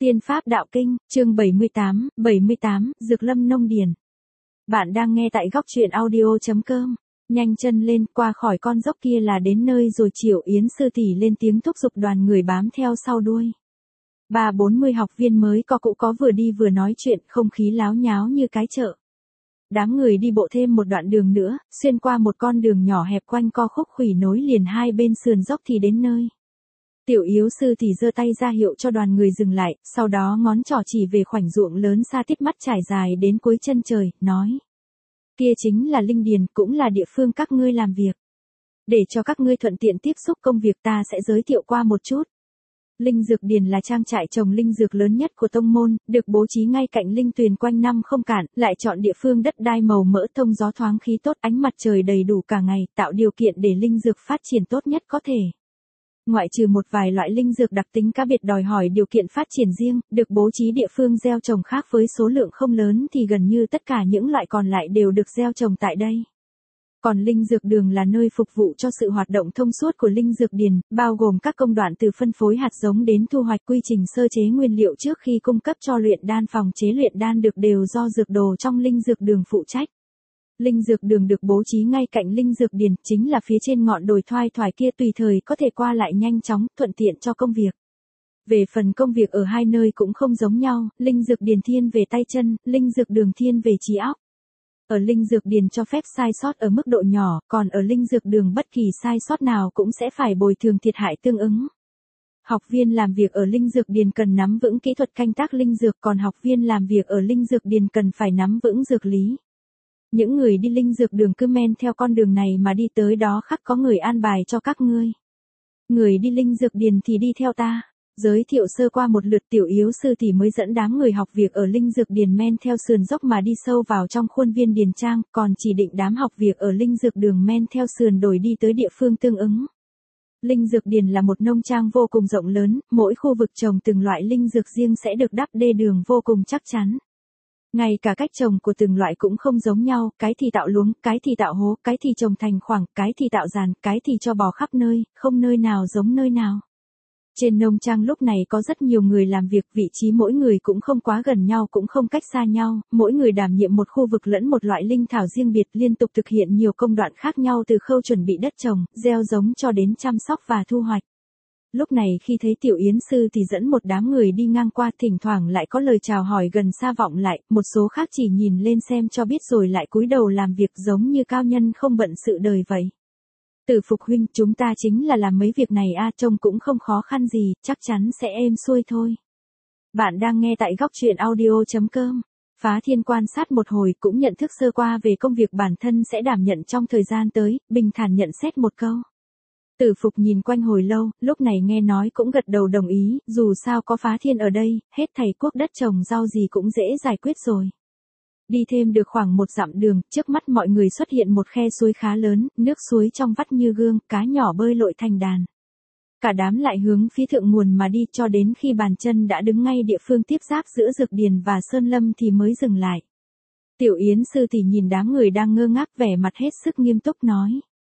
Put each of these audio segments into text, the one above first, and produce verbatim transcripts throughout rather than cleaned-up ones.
Tiên Pháp Đạo Kinh, chương bảy mươi tám, bảy mươi tám, Dược Lâm Nông Điền. Bạn đang nghe tại góc truyện audio chấm com. Nhanh chân lên, qua khỏi con dốc kia là đến nơi rồi. Triệu Yến sư tỷ lên tiếng thúc giục đoàn người bám theo sau đuôi. Ba bốn mươi học viên mới có cụ có vừa đi vừa nói chuyện, không khí láo nháo như cái chợ. Đám người đi bộ thêm một đoạn đường nữa, xuyên qua một con đường nhỏ hẹp quanh co khúc khuỷu nối liền hai bên sườn dốc thì đến nơi. Tiểu Yếu sư thì giơ tay ra hiệu cho đoàn người dừng lại, sau đó ngón trỏ chỉ về khoảnh ruộng lớn xa tít mắt trải dài đến cuối chân trời, nói. Kia chính là Linh Điền, cũng là địa phương các ngươi làm việc. Để cho các ngươi thuận tiện tiếp xúc công việc ta sẽ giới thiệu qua một chút. Linh Dược Điền là trang trại trồng linh dược lớn nhất của tông môn, được bố trí ngay cạnh linh tuyền quanh năm không cạn, lại chọn địa phương đất đai màu mỡ thông gió thoáng khí tốt, ánh mặt trời đầy đủ cả ngày, tạo điều kiện để linh dược phát triển tốt nhất có thể. Ngoại trừ một vài loại linh dược đặc tính cá biệt đòi hỏi điều kiện phát triển riêng, được bố trí địa phương gieo trồng khác với số lượng không lớn thì gần như tất cả những loại còn lại đều được gieo trồng tại đây. Còn linh dược đường là nơi phục vụ cho sự hoạt động thông suốt của linh dược điền, bao gồm các công đoạn từ phân phối hạt giống đến thu hoạch, quy trình sơ chế nguyên liệu trước khi cung cấp cho luyện đan phòng chế luyện đan được đều do dược đồ trong linh dược đường phụ trách. Linh dược đường được bố trí ngay cạnh linh dược điền, chính là phía trên ngọn đồi thoai thoải kia, tùy thời có thể qua lại nhanh chóng, thuận tiện cho công việc. Về phần công việc ở hai nơi cũng không giống nhau, linh dược điền thiên về tay chân, linh dược đường thiên về trí óc. Ở linh dược điền cho phép sai sót ở mức độ nhỏ, còn ở linh dược đường bất kỳ sai sót nào cũng sẽ phải bồi thường thiệt hại tương ứng. Học viên làm việc ở linh dược điền cần nắm vững kỹ thuật canh tác linh dược, còn học viên làm việc ở linh dược điền cần phải nắm vững dược lý. Những người đi linh dược đường cứ men theo con đường này mà đi tới đó khắc có người an bài cho các ngươi. Người đi linh dược điền thì đi theo ta. Giới thiệu sơ qua một lượt, Tiểu Yếu sư thì mới dẫn đám người học việc ở linh dược điền men theo sườn dốc mà đi sâu vào trong khuôn viên điền trang, còn chỉ định đám học việc ở linh dược đường men theo sườn đồi đi tới địa phương tương ứng. Linh dược điền là một nông trang vô cùng rộng lớn, mỗi khu vực trồng từng loại linh dược riêng sẽ được đắp đê đường vô cùng chắc chắn. Ngay cả cách trồng của từng loại cũng không giống nhau, cái thì tạo luống, cái thì tạo hố, cái thì trồng thành khoảng, cái thì tạo giàn, cái thì cho bò khắp nơi, không nơi nào giống nơi nào. Trên nông trang lúc này có rất nhiều người làm việc, vị trí mỗi người cũng không quá gần nhau cũng không cách xa nhau, mỗi người đảm nhiệm một khu vực lẫn một loại linh thảo riêng biệt, liên tục thực hiện nhiều công đoạn khác nhau từ khâu chuẩn bị đất trồng, gieo giống cho đến chăm sóc và thu hoạch. Lúc này khi thấy Tiểu Yến sư thì dẫn một đám người đi ngang qua, thỉnh thoảng lại có lời chào hỏi gần xa vọng lại, một số khác chỉ nhìn lên xem cho biết rồi lại cúi đầu làm việc giống như cao nhân không bận sự đời vậy. Tử Phục huynh, chúng ta chính là làm mấy việc này a, trông cũng không khó khăn gì, chắc chắn sẽ êm xuôi thôi. Bạn đang nghe tại góc truyện audio chấm com. Phá Thiên quan sát một hồi cũng nhận thức sơ qua về công việc bản thân sẽ đảm nhận trong thời gian tới, bình thản nhận xét một câu. Tử Phục nhìn quanh hồi lâu, lúc này nghe nói cũng gật đầu đồng ý, dù sao có Phá Thiên ở đây, hết thảy quốc đất trồng rau gì cũng dễ giải quyết rồi. Đi thêm được khoảng một dặm đường, trước mắt mọi người xuất hiện một khe suối khá lớn, nước suối trong vắt như gương, cá nhỏ bơi lội thành đàn. Cả đám lại hướng phía thượng nguồn mà đi cho đến khi bàn chân đã đứng ngay địa phương tiếp giáp giữa dược điền và sơn lâm thì mới dừng lại. Tiểu Yến sư thì nhìn đám người đang ngơ ngác vẻ mặt hết sức nghiêm túc nói.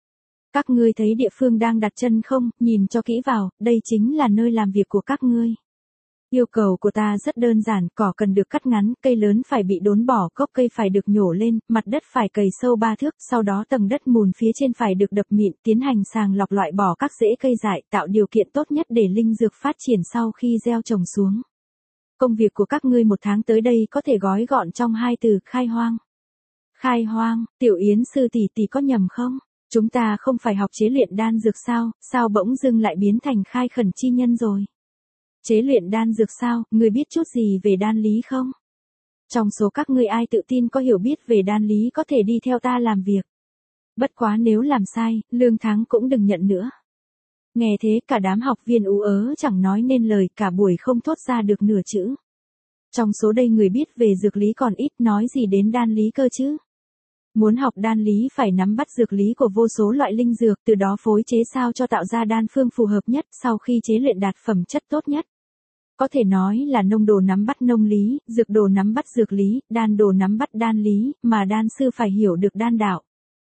Các ngươi thấy địa phương đang đặt chân không, nhìn cho kỹ vào, đây chính là nơi làm việc của các ngươi. Yêu cầu của ta rất đơn giản, cỏ cần được cắt ngắn, cây lớn phải bị đốn bỏ, gốc cây phải được nhổ lên, mặt đất phải cày sâu ba thước, sau đó tầng đất mùn phía trên phải được đập mịn, tiến hành sàng lọc loại bỏ các rễ cây dại, tạo điều kiện tốt nhất để linh dược phát triển sau khi gieo trồng xuống. Công việc của các ngươi một tháng tới đây có thể gói gọn trong hai từ, khai hoang. Khai hoang, Tiểu Yến sư tỷ tỷ có nhầm không? Chúng ta không phải học chế luyện đan dược sao, sao bỗng dưng lại biến thành khai khẩn chi nhân rồi? Chế luyện đan dược sao, ngươi biết chút gì về đan lý không? Trong số các ngươi ai tự tin có hiểu biết về đan lý có thể đi theo ta làm việc. Bất quá nếu làm sai, lương tháng cũng đừng nhận nữa. Nghe thế cả đám học viên ú ớ chẳng nói nên lời, cả buổi không thốt ra được nửa chữ. Trong số đây người biết về dược lý còn ít, nói gì đến đan lý cơ chứ? Muốn học đan lý phải nắm bắt dược lý của vô số loại linh dược, từ đó phối chế sao cho tạo ra đan phương phù hợp nhất, sau khi chế luyện đạt phẩm chất tốt nhất. Có thể nói là nông đồ nắm bắt nông lý, dược đồ nắm bắt dược lý, đan đồ nắm bắt đan lý, mà đan sư phải hiểu được đan đạo.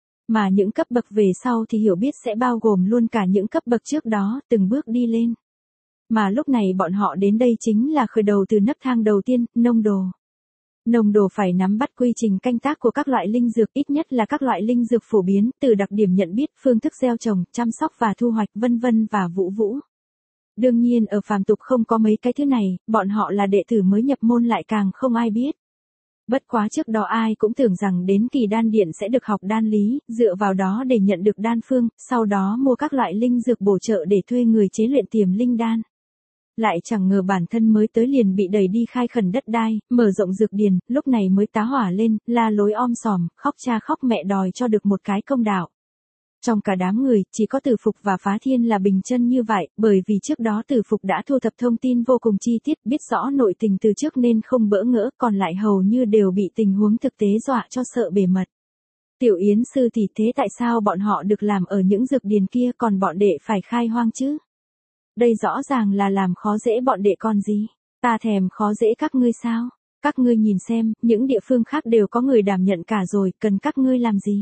Mà những cấp bậc về sau thì hiểu biết sẽ bao gồm luôn cả những cấp bậc trước đó, từng bước đi lên. Mà lúc này bọn họ đến đây chính là khởi đầu từ nấc thang đầu tiên, nông đồ. Nông đồ phải nắm bắt quy trình canh tác của các loại linh dược, ít nhất là các loại linh dược phổ biến, từ đặc điểm nhận biết, phương thức gieo trồng, chăm sóc và thu hoạch vân vân và vũ vũ. Đương nhiên ở phàm tục không có mấy cái thứ này, bọn họ là đệ tử mới nhập môn lại càng không ai biết. Bất quá trước đó ai cũng tưởng rằng đến kỳ đan điện sẽ được học đan lý, dựa vào đó để nhận được đan phương, sau đó mua các loại linh dược bổ trợ để thuê người chế luyện tiềm linh đan. Lại chẳng ngờ bản thân mới tới liền bị đẩy đi khai khẩn đất đai, mở rộng dược điền, lúc này mới tá hỏa lên, la lối om sòm, khóc cha khóc mẹ đòi cho được một cái công đạo. Trong cả đám người, chỉ có Từ Phục và Phá Thiên là bình chân như vậy, bởi vì trước đó Từ Phục đã thu thập thông tin vô cùng chi tiết, biết rõ nội tình từ trước nên không bỡ ngỡ, còn lại hầu như đều bị tình huống thực tế dọa cho sợ bề mật. Tiểu Yến sư thì thế tại sao bọn họ được làm ở những dược điền kia còn bọn đệ phải khai hoang chứ? Đây rõ ràng là làm khó dễ bọn đệ còn gì. Ta thèm khó dễ các ngươi sao? Các ngươi nhìn xem, những địa phương khác đều có người đảm nhận cả rồi, cần các ngươi làm gì?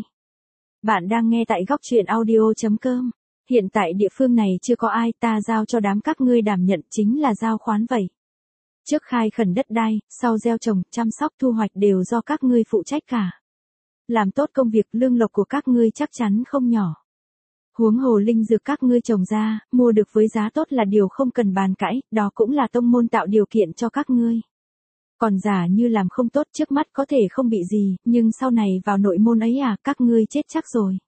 Bạn đang nghe tại góc truyện audio.com. Hiện tại địa phương này chưa có ai, ta giao cho đám các ngươi đảm nhận chính là giao khoán vậy. Trước khai khẩn đất đai, sau gieo trồng, chăm sóc thu hoạch đều do các ngươi phụ trách cả. Làm tốt công việc, lương lộc của các ngươi chắc chắn không nhỏ. Huống hồ linh dược các ngươi trồng ra, mua được với giá tốt là điều không cần bàn cãi, đó cũng là tông môn tạo điều kiện cho các ngươi. Còn giả như làm không tốt trước mắt có thể không bị gì, nhưng sau này vào nội môn ấy à, các ngươi chết chắc rồi.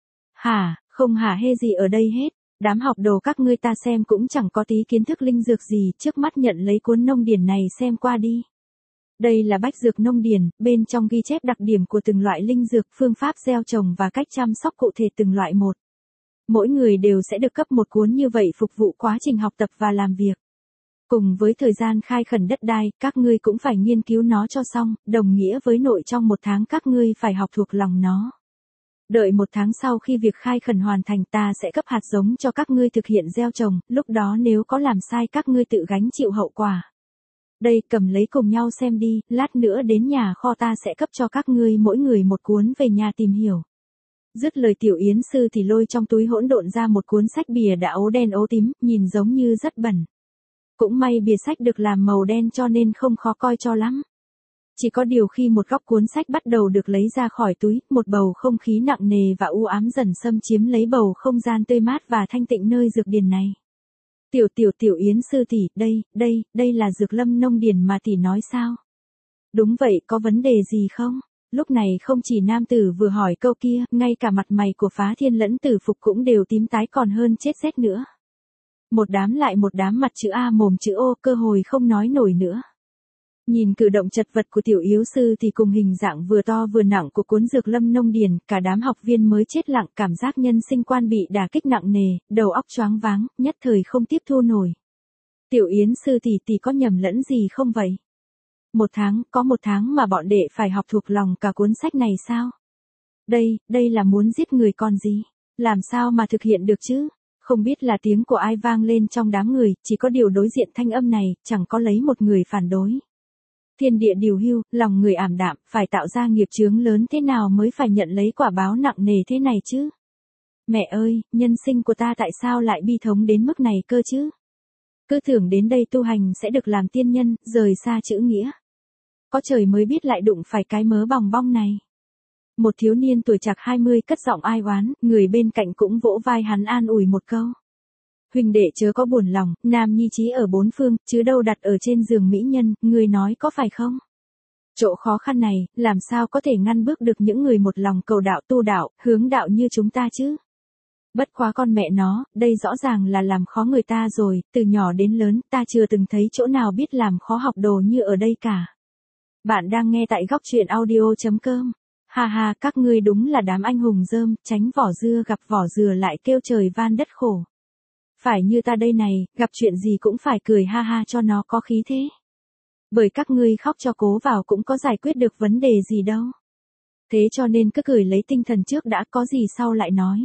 Hả, không hả hê gì ở đây hết, đám học đồ các ngươi ta xem cũng chẳng có tí kiến thức linh dược gì, trước mắt nhận lấy cuốn nông điển này xem qua đi. Đây là bách dược nông điển, bên trong ghi chép đặc điểm của từng loại linh dược, phương pháp gieo trồng và cách chăm sóc cụ thể từng loại một. Mỗi người đều sẽ được cấp một cuốn như vậy phục vụ quá trình học tập và làm việc. Cùng với thời gian khai khẩn đất đai, các ngươi cũng phải nghiên cứu nó cho xong, đồng nghĩa với nội trong một tháng các ngươi phải học thuộc lòng nó. Đợi một tháng sau khi việc khai khẩn hoàn thành ta sẽ cấp hạt giống cho các ngươi thực hiện gieo trồng, lúc đó nếu có làm sai các ngươi tự gánh chịu hậu quả. Đây cầm lấy cùng nhau xem đi, lát nữa đến nhà kho ta sẽ cấp cho các ngươi mỗi người một cuốn về nhà tìm hiểu. Dứt lời Tiểu Yến sư thì lôi trong túi hỗn độn ra một cuốn sách bìa đã ố đen ố tím, nhìn giống như rất bẩn. Cũng may bìa sách được làm màu đen cho nên không khó coi cho lắm. Chỉ có điều khi một góc cuốn sách bắt đầu được lấy ra khỏi túi, một bầu không khí nặng nề và u ám dần xâm chiếm lấy bầu không gian tươi mát và thanh tịnh nơi dược điền này. Tiểu tiểu tiểu Yến sư tỷ, đây, đây, đây là dược lâm nông điền mà tỷ nói sao? Đúng vậy, có vấn đề gì không? Lúc này không chỉ nam tử vừa hỏi câu kia, ngay cả mặt mày của Phá Thiên lẫn Tử Phục cũng đều tím tái còn hơn chết rét nữa. Một đám lại một đám mặt chữ A mồm chữ O, cơ hồi không nói nổi nữa. Nhìn cử động chật vật của tiểu yếu sư thì cùng hình dạng vừa to vừa nặng của cuốn dược lâm nông điền, cả đám học viên mới chết lặng, cảm giác nhân sinh quan bị đả kích nặng nề, đầu óc choáng váng, nhất thời không tiếp thu nổi. Tiểu Yến sư tỷ tỷ có nhầm lẫn gì không vậy? Một tháng, có một tháng mà bọn đệ phải học thuộc lòng cả cuốn sách này sao? Đây, đây là muốn giết người còn gì? Làm sao mà thực hiện được chứ? Không biết là tiếng của ai vang lên trong đám người, chỉ có điều đối diện thanh âm này, chẳng có lấy một người phản đối. Thiên địa điều hưu, lòng người ảm đạm, phải tạo ra nghiệp chướng lớn thế nào mới phải nhận lấy quả báo nặng nề thế này chứ? Mẹ ơi, nhân sinh của ta tại sao lại bi thống đến mức này cơ chứ? Cứ tưởng đến đây tu hành sẽ được làm tiên nhân, rời xa chữ nghĩa. Có trời mới biết lại đụng phải cái mớ bòng bong này. Một thiếu niên tuổi trạc hai mươi cất giọng ai oán, người bên cạnh cũng vỗ vai hắn an ủi một câu. Huỳnh đệ chớ có buồn lòng, nam nhi chí ở bốn phương, chứ đâu đặt ở trên giường mỹ nhân, người nói có phải không? Chỗ khó khăn này, làm sao có thể ngăn bước được những người một lòng cầu đạo tu đạo, hướng đạo như chúng ta chứ? Bất quá con mẹ nó, đây rõ ràng là làm khó người ta rồi, từ nhỏ đến lớn, ta chưa từng thấy chỗ nào biết làm khó học đồ như ở đây cả. Bạn đang nghe tại góc truyện audio.com. Ha ha, các ngươi đúng là đám anh hùng rơm, tránh vỏ dưa gặp vỏ dừa lại kêu trời van đất khổ. Phải như ta đây này, gặp chuyện gì cũng phải cười ha ha cho nó có khí thế. Bởi các ngươi khóc cho cố vào cũng có giải quyết được vấn đề gì đâu. Thế cho nên cứ cười lấy tinh thần trước đã, có gì sau lại nói.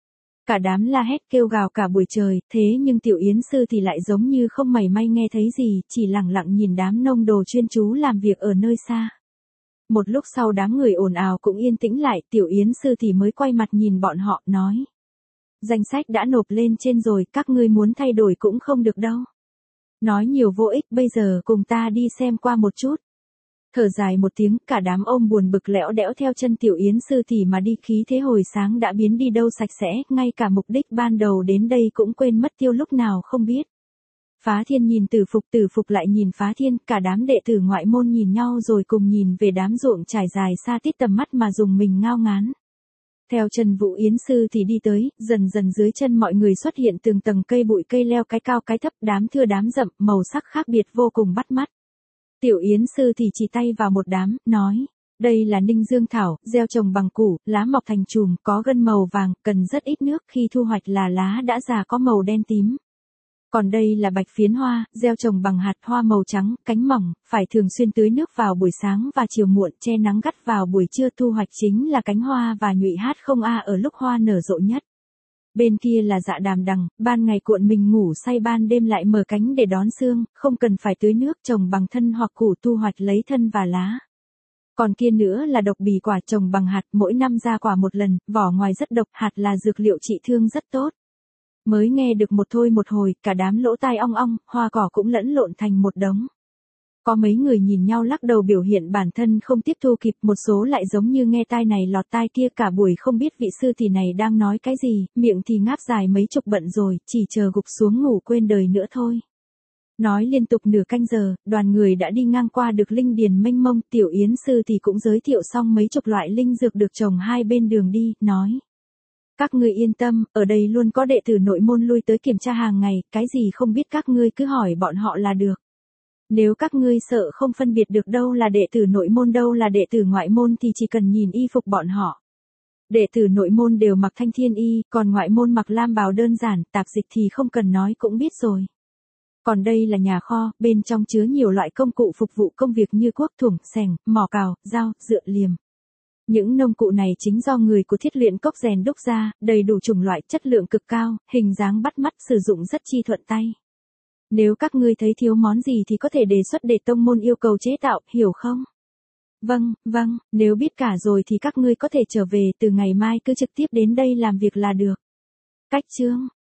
Cả đám la hét kêu gào cả buổi trời, thế nhưng Tiểu Yến sư thì lại giống như không mảy may nghe thấy gì, chỉ lặng lặng nhìn đám nông đồ chuyên chú làm việc ở nơi xa. Một lúc sau đám người ồn ào cũng yên tĩnh lại, Tiểu Yến sư thì mới quay mặt nhìn bọn họ, nói. Danh sách đã nộp lên trên rồi, các ngươi muốn thay đổi cũng không được đâu. Nói nhiều vô ích, bây giờ cùng ta đi xem qua một chút. Thở dài một tiếng, cả đám ôm buồn bực lẽo đẽo theo chân Tiểu Yến sư tỷ mà đi, khí thế hồi sáng đã biến đi đâu sạch sẽ, ngay cả mục đích ban đầu đến đây cũng quên mất tiêu lúc nào không biết. Phá Thiên nhìn Tử Phục, Tử Phục lại nhìn Phá Thiên, cả đám đệ tử ngoại môn nhìn nhau rồi cùng nhìn về đám ruộng trải dài xa tít tầm mắt mà dùng mình ngao ngán. Theo Trần Vũ Yến sư thì đi tới, dần dần dưới chân mọi người xuất hiện từng tầng cây bụi cây leo, cái cao cái thấp, đám thưa đám rậm, màu sắc khác biệt vô cùng bắt mắt. Tiểu Yến sư thì chỉ tay vào một đám, nói, đây là Ninh Dương thảo, gieo trồng bằng củ, lá mọc thành chùm, có gân màu vàng, cần rất ít nước, khi thu hoạch là lá đã già có màu đen tím. Còn đây là bạch phiến hoa, gieo trồng bằng hạt, hoa màu trắng, cánh mỏng, phải thường xuyên tưới nước vào buổi sáng và chiều muộn, che nắng gắt vào buổi trưa, thu hoạch chính là cánh hoa và nhụy hát không a ở lúc hoa nở rộ nhất. Bên kia là dạ đàm đằng, ban ngày cuộn mình ngủ say, ban đêm lại mở cánh để đón sương, không cần phải tưới nước, trồng bằng thân hoặc củ, thu hoạch lấy thân và lá. Còn kia nữa là độc bì quả, trồng bằng hạt, mỗi năm ra quả một lần, vỏ ngoài rất độc, hạt là dược liệu trị thương rất tốt. Mới nghe được một thôi một hồi, cả đám lỗ tai ong ong, hoa cỏ cũng lẫn lộn thành một đống. Có mấy người nhìn nhau lắc đầu biểu hiện bản thân không tiếp thu kịp, một số lại giống như nghe tai này lọt tai kia, cả buổi không biết vị sư tỷ này đang nói cái gì, miệng thì ngáp dài mấy chục bận rồi, chỉ chờ gục xuống ngủ quên đời nữa thôi. Nói liên tục nửa canh giờ, đoàn người đã đi ngang qua được linh điền mênh mông, Tiểu Yến sư thì cũng giới thiệu xong mấy chục loại linh dược được trồng hai bên đường đi, nói. Các ngươi yên tâm, ở đây luôn có đệ tử nội môn lui tới kiểm tra hàng ngày, cái gì không biết các ngươi cứ hỏi bọn họ là được. Nếu các ngươi sợ không phân biệt được đâu là đệ tử nội môn đâu là đệ tử ngoại môn thì chỉ cần nhìn y phục bọn họ. Đệ tử nội môn đều mặc thanh thiên y, còn ngoại môn mặc lam bào đơn giản, tạp dịch thì không cần nói cũng biết rồi. Còn đây là nhà kho, bên trong chứa nhiều loại công cụ phục vụ công việc như cuốc, thủng, xẻng, mỏ cào, dao, dựa liềm. Những nông cụ này chính do người của Thiết Luyện Cốc rèn đúc ra, đầy đủ chủng loại, chất lượng cực cao, hình dáng bắt mắt, sử dụng rất chi thuận tay. Nếu các ngươi thấy thiếu món gì thì có thể đề xuất để tông môn yêu cầu chế tạo, hiểu không? Vâng, vâng, nếu biết cả rồi thì các ngươi có thể trở về, từ ngày mai cứ trực tiếp đến đây làm việc là được. Cách chương